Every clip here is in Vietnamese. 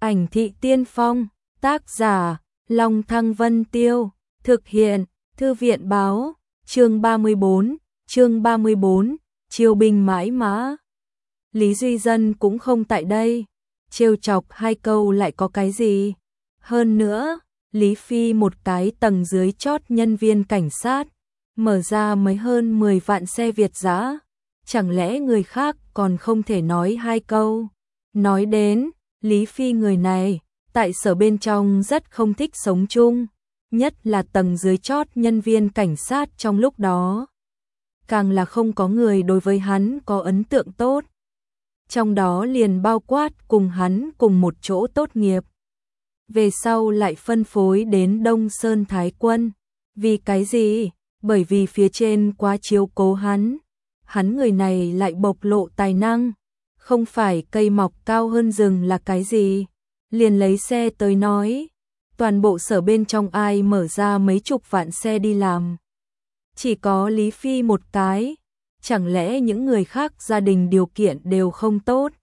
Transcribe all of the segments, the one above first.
Ảnh thị tiên phong, tác giả, Long Thăng Vân Tiêu, thực hiện, Thư viện báo, chương 34, chiêu binh mãi mã. Lý Duy Dân cũng không tại đây, trêu chọc hai câu lại có cái gì. Hơn nữa, Lý Phi một cái tầng dưới chót nhân viên cảnh sát, mở ra mấy hơn 10 vạn xe Việt dã, chẳng lẽ người khác còn không thể nói hai câu. Nói đến, Lý Phi người này, tại sở bên trong rất không thích sống chung, nhất là tầng dưới chót nhân viên cảnh sát trong lúc đó. Càng là không có người đối với hắn có ấn tượng tốt. Trong đó liền bao quát cùng hắn cùng một chỗ tốt nghiệp. Về sau lại phân phối đến Đông Sơn Thái Quân. Vì cái gì? Bởi vì phía trên quá chiếu cố hắn. Hắn người này lại bộc lộ tài năng. Không phải cây mọc cao hơn rừng là cái gì? Liền lấy xe tới nói. Toàn bộ sở bên trong ai mở ra mấy chục vạn xe đi làm. Chỉ có Lý Phi một cái. Chẳng lẽ những người khác gia đình điều kiện đều không tốt?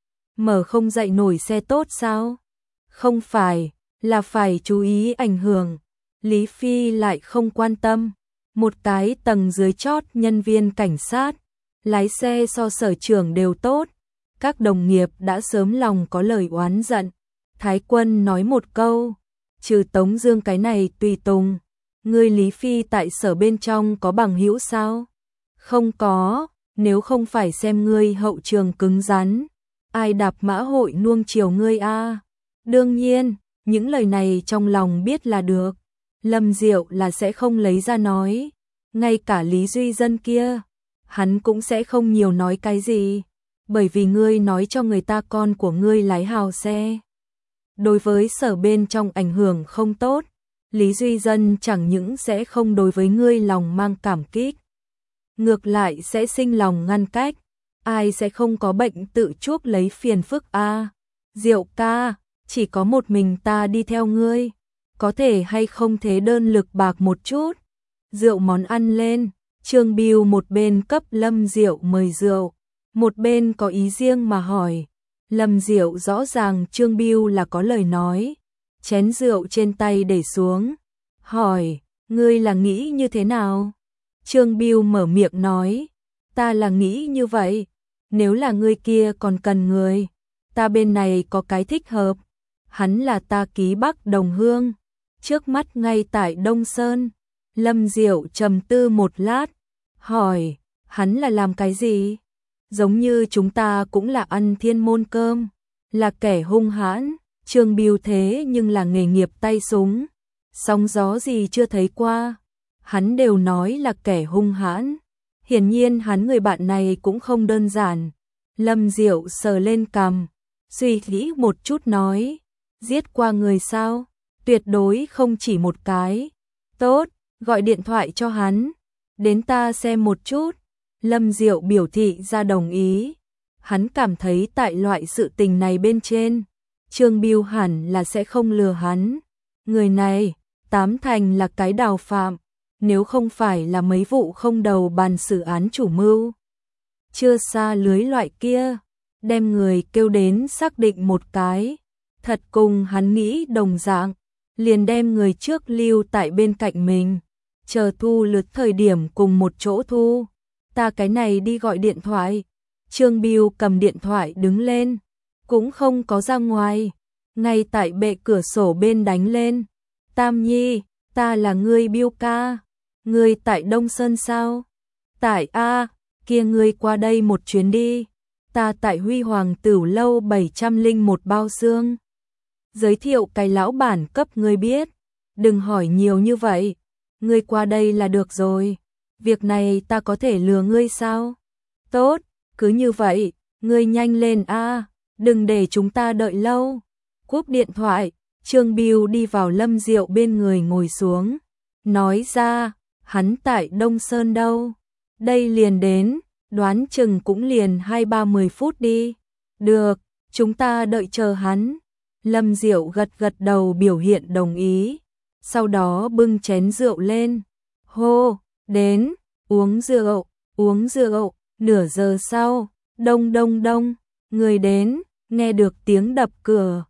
Mở không dậy nổi xe tốt sao? Không phải, là phải chú ý ảnh hưởng. Lý Phi lại không quan tâm. Một cái tầng dưới chót nhân viên cảnh sát, lái xe so sở trưởng đều tốt. Các đồng nghiệp đã sớm lòng có lời oán giận. Thái Quân nói một câu, trừ Tống Dương cái này tùy tùng, ngươi Lý Phi tại sở bên trong có bằng hữu sao? Không có, nếu không phải xem ngươi hậu trường cứng rắn, ai đạp mã hội nuông chiều ngươi a? Đương nhiên, những lời này trong lòng biết là được. Lâm Diệu là sẽ không lấy ra nói, ngay cả Lý Duy Dân kia, hắn cũng sẽ không nhiều nói cái gì, bởi vì ngươi nói cho người ta con của ngươi lái hào xe. Đối với sở bên trong ảnh hưởng không tốt, Lý Duy Dân chẳng những sẽ không đối với ngươi lòng mang cảm kích, ngược lại sẽ sinh lòng ngăn cách. Ai sẽ không có bệnh tự chuốc lấy phiền phức a? Diệu ca, chỉ có một mình ta đi theo ngươi, có thể hay không thế đơn lực bạc một chút? Rượu món ăn lên, Trương Bưu một bên cấp Lâm Diệu mời rượu, một bên có ý riêng mà hỏi. Lâm Diệu rõ ràng Trương Bưu là có lời nói, chén rượu trên tay để xuống, hỏi, ngươi là nghĩ như thế nào? Trương Bưu mở miệng nói, ta là nghĩ như vậy, nếu là ngươi kia còn cần người, ta bên này có cái thích hợp. Hắn là ta ký Bắc đồng hương, trước mắt ngay tại Đông Sơn. Lâm Diệu trầm tư một lát, hỏi, hắn là làm cái gì? Giống như chúng ta cũng là ăn thiên môn cơm, là kẻ hung hãn. Trương Bưu thế nhưng là nghề nghiệp tay súng, sóng gió gì chưa thấy qua, hắn đều nói là kẻ hung hãn. Hiển nhiên hắn người bạn này cũng không đơn giản. Lâm Diệu sờ lên cằm, suy nghĩ một chút nói, giết qua người sao? Tuyệt đối không chỉ một cái. Tốt, gọi điện thoại cho hắn, đến ta xem một chút. Lâm Diệu biểu thị ra đồng ý. Hắn cảm thấy tại loại sự tình này bên trên, Trương Bưu hẳn là sẽ không lừa hắn. Người này, tám thành là cái đào phạm, nếu không phải là mấy vụ không đầu bàn xử án chủ mưu. Chưa xa lưới loại kia, đem người kêu đến xác định một cái. Thật cùng hắn nghĩ đồng dạng, liền đem người trước lưu tại bên cạnh mình, chờ thu lượt thời điểm cùng một chỗ thu. Ta cái này đi gọi điện thoại. Trương Bưu cầm điện thoại đứng lên, cũng không có ra ngoài, ngay tại bệ cửa sổ bên đánh lên. Tam Nhi, ta là ngươi Bưu ca, ngươi tại Đông Sơn sao? Tại a, kia ngươi qua đây một chuyến đi, ta tại Huy Hoàng Tửu lâu 701 bao xương. Giới thiệu cái lão bản cấp ngươi biết, đừng hỏi nhiều như vậy, ngươi qua đây là được rồi. Việc này ta có thể lừa ngươi sao? Tốt, cứ như vậy, ngươi nhanh lên a, đừng để chúng ta đợi lâu. Cúp điện thoại, Trương Bưu đi vào Lâm Diệu bên người ngồi xuống, nói ra, hắn tại Đông Sơn đâu? Đây liền đến, đoán chừng cũng liền 2-30 phút đi. Được, chúng ta đợi chờ hắn. Lâm Diệu gật gật đầu biểu hiện đồng ý, sau đó bưng chén rượu lên. Hô, đến, uống rượu, uống rượu. Nửa giờ sau, đông đông đông, người đến, nghe được tiếng đập cửa.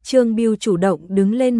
Trương Bưu chủ động đứng lên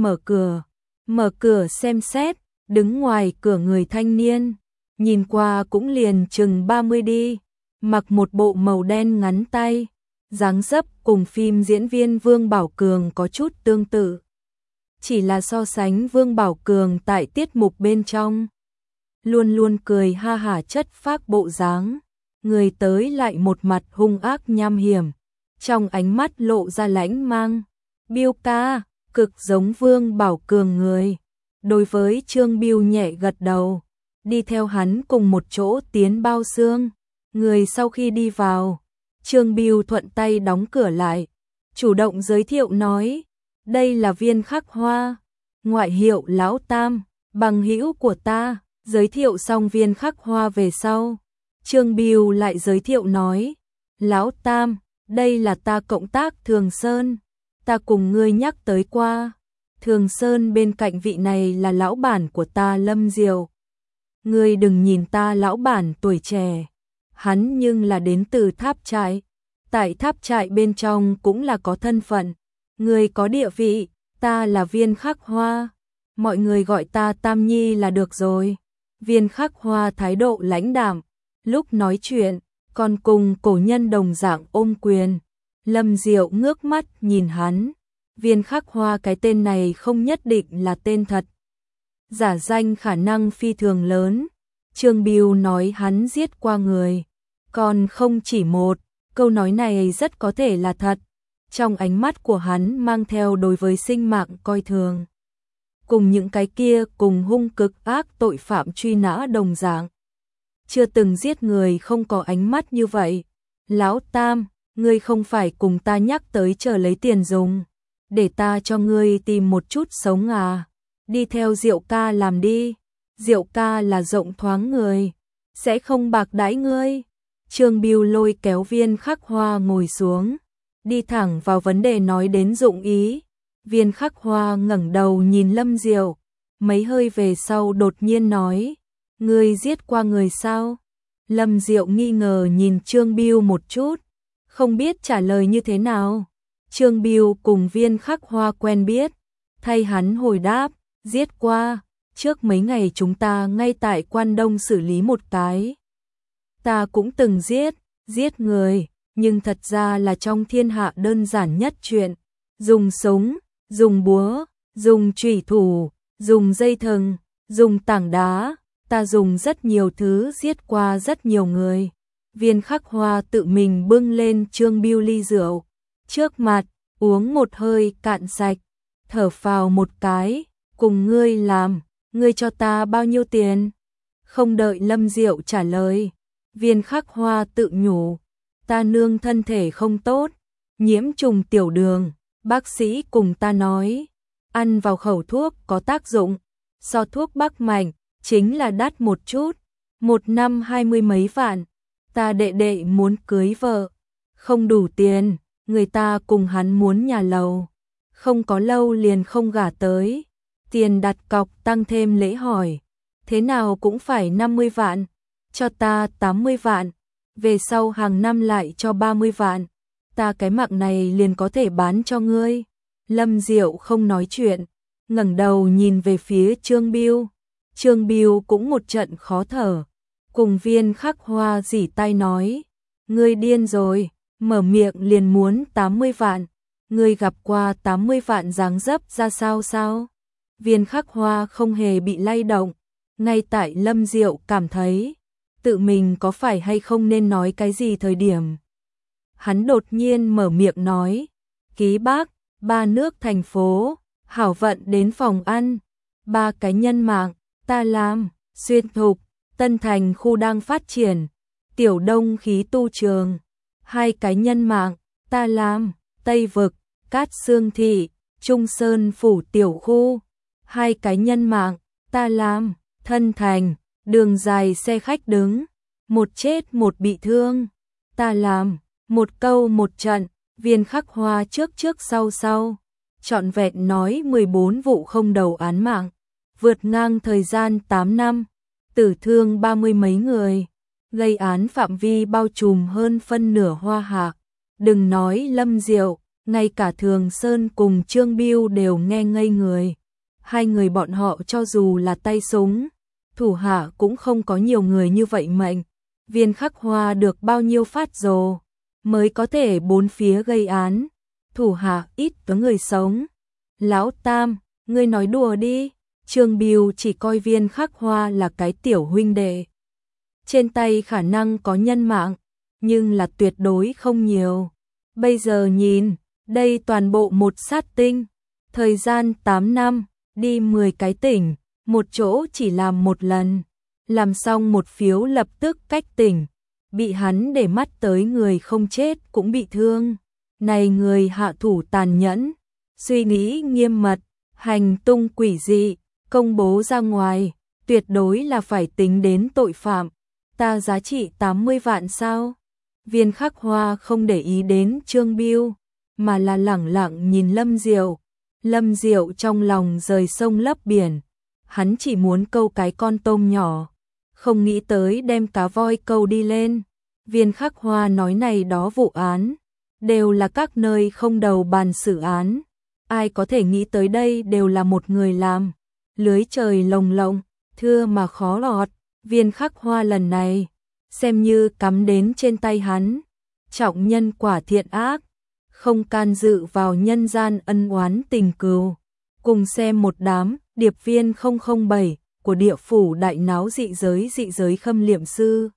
mở cửa xem xét, đứng ngoài cửa người thanh niên, nhìn qua cũng liền chừng 30 đi, mặc một bộ màu đen ngắn tay, dáng dấp cùng phim diễn viên Vương Bảo Cường có chút tương tự. Chỉ là so sánh Vương Bảo Cường tại tiết mục bên trong, luôn luôn cười ha hả chất phác bộ dáng, người tới lại một mặt hung ác nham hiểm, trong ánh mắt lộ ra lãnh mang. Bưu ca, cực giống Vương Bảo Cường người. Đối với Trương Bưu nhẹ gật đầu, đi theo hắn cùng một chỗ tiến bao xương. Người sau khi đi vào, Trương Bưu thuận tay đóng cửa lại, chủ động giới thiệu nói, đây là Viên Khắc Hoa, ngoại hiệu Lão Tam, bằng hữu của ta. Giới thiệu xong Viên Khắc Hoa về sau, Trương Bưu lại giới thiệu nói, Lão Tam, đây là ta cộng tác Thường Sơn, ta cùng ngươi nhắc tới qua. Thường Sơn bên cạnh vị này là lão bản của ta Lâm Diệu. Ngươi đừng nhìn ta lão bản tuổi trẻ, hắn nhưng là đến từ Tháp Trại. Tại Tháp Trại bên trong cũng là có thân phận, ngươi có địa vị, ta là Viên Khắc Hoa. Mọi người gọi ta Tam Nhi là được rồi. Viên Khắc Hoa thái độ lãnh đạm, lúc nói chuyện, còn cùng cổ nhân đồng dạng ôm quyền. Lâm Diệu ngước mắt nhìn hắn. Viên Khắc Hoa cái tên này không nhất định là tên thật, giả danh khả năng phi thường lớn. Trương Bưu nói hắn giết qua người, còn không chỉ một, câu nói này rất có thể là thật. Trong ánh mắt của hắn mang theo đối với sinh mạng coi thường, cùng những cái kia cùng hung cực ác tội phạm truy nã đồng dạng. Chưa từng giết người không có ánh mắt như vậy. Lão Tam, ngươi không phải cùng ta nhắc tới chờ lấy tiền dùng, để ta cho ngươi tìm một chút sống à? Đi theo Diệu ca làm đi, Diệu ca là rộng thoáng người, sẽ không bạc đãi ngươi. Trương Bưu lôi kéo Viên Khắc Hoa ngồi xuống, đi thẳng vào vấn đề nói đến dụng ý. Viên Khắc Hoa ngẩng đầu nhìn Lâm Diệu, mấy hơi về sau đột nhiên nói, ngươi giết qua người sao? Lâm Diệu nghi ngờ nhìn Trương Bưu một chút, không biết trả lời như thế nào. Trương Bưu cùng Viên Khắc Hoa quen biết, thay hắn hồi đáp, giết qua, trước mấy ngày chúng ta ngay tại Quan Đông xử lý một cái. Ta cũng từng giết người, nhưng thật ra là trong thiên hạ đơn giản nhất chuyện, dùng súng, dùng búa, dùng chủy thủ, dùng dây thừng, dùng tảng đá, ta dùng rất nhiều thứ giết qua rất nhiều người. Viên Khắc Hoa tự mình bưng lên Trương Bưu ly rượu, trước mặt, uống một hơi cạn sạch, thở phào một cái, cùng ngươi làm, ngươi cho ta bao nhiêu tiền? Không đợi Lâm Diệu trả lời, Viên Khắc Hoa tự nhủ, ta nương thân thể không tốt, nhiễm trùng tiểu đường, bác sĩ cùng ta nói, ăn vào khẩu thuốc có tác dụng, so thuốc Bắc Mạnh, chính là đắt một chút, một năm 20 mấy vạn. Ta đệ đệ muốn cưới vợ, không đủ tiền, người ta cùng hắn muốn nhà lầu, không có lâu liền không gả tới, tiền đặt cọc tăng thêm lễ hỏi, thế nào cũng phải 50 vạn, cho ta 80 vạn, về sau hàng năm lại cho 30 vạn, ta cái mạng này liền có thể bán cho ngươi. Lâm Diệu không nói chuyện, ngẩng đầu nhìn về phía Trương Bưu. Trương Bưu cũng một trận khó thở, cùng Viên Khắc Hoa giỉ tay nói, ngươi điên rồi, mở miệng liền muốn 80 vạn, ngươi gặp qua 80 vạn dáng dấp ra sao sao? Viên Khắc Hoa không hề bị lay động, ngay tại Lâm Diệu cảm thấy, tự mình có phải hay không nên nói cái gì thời điểm. Hắn đột nhiên mở miệng nói, ký Bắc, 3 nước thành phố, hảo vận đến phòng ăn, 3 cái nhân mạng, ta làm, Xuyên Thục, Tân Thành khu đang phát triển, Tiểu Đông khí tu trường, 2 cái nhân mạng, ta làm, Tây Vực, Cát Xương Thị, Trung Sơn phủ tiểu khu, 2 cái nhân mạng, ta làm, Thân Thành, đường dài xe khách đứng, một chết một bị thương, ta làm, một câu một trận. Viên Khắc Hoa trước trước sau sau, trọn vẹn nói 14 vụ không đầu án mạng, vượt ngang thời gian 8 năm, tử thương 30 mấy người, gây án phạm vi bao trùm hơn phân nửa Hoa Hạ. Đừng nói Lâm Diệu, Ngay cả Thường Sơn cùng Trương Bưu đều nghe ngây người. Hai người bọn họ cho dù là tay súng, thủ hạ cũng không có nhiều người như vậy mệnh. Viên Khắc Hoa được bao nhiêu phát rồ mới có thể bốn phía gây án. Thủ hạ ít có người sống. Lão Tam, ngươi nói đùa đi. Trương Bưu chỉ coi Viên Khắc Hoa là cái tiểu huynh đệ. Trên tay khả năng có nhân mạng, nhưng là tuyệt đối không nhiều. Bây giờ nhìn, đây toàn bộ một sát tinh. Thời gian 8 năm, đi 10 cái tỉnh, một chỗ chỉ làm một lần. Làm xong một phiếu lập tức cách tỉnh. Bị hắn để mắt tới người không chết cũng bị thương. Này người hạ thủ tàn nhẫn, suy nghĩ nghiêm mật, hành tung quỷ dị, công bố ra ngoài, tuyệt đối là phải tính đến tội phạm. Ta giá trị 80 vạn sao? Viên Khắc Hoa không để ý đến Trương Bưu, mà là lẳng lặng nhìn Lâm Diệu. Lâm Diệu trong lòng rời sông lấp biển, hắn chỉ muốn câu cái con tôm nhỏ, không nghĩ tới đem cá voi câu đi lên. Viên Khắc Hoa nói này đó vụ án, đều là các nơi không đầu bàn xử án. Ai có thể nghĩ tới đây đều là một người làm. Lưới trời lồng lộng, thưa mà khó lọt. Viên Khắc Hoa lần này, xem như cắm đến trên tay hắn. Trọng nhân quả thiện ác, không can dự vào nhân gian ân oán tình cừu. Cùng xem một đám, điệp viên 007 của địa phủ đại náo dị giới khâm liệm sư.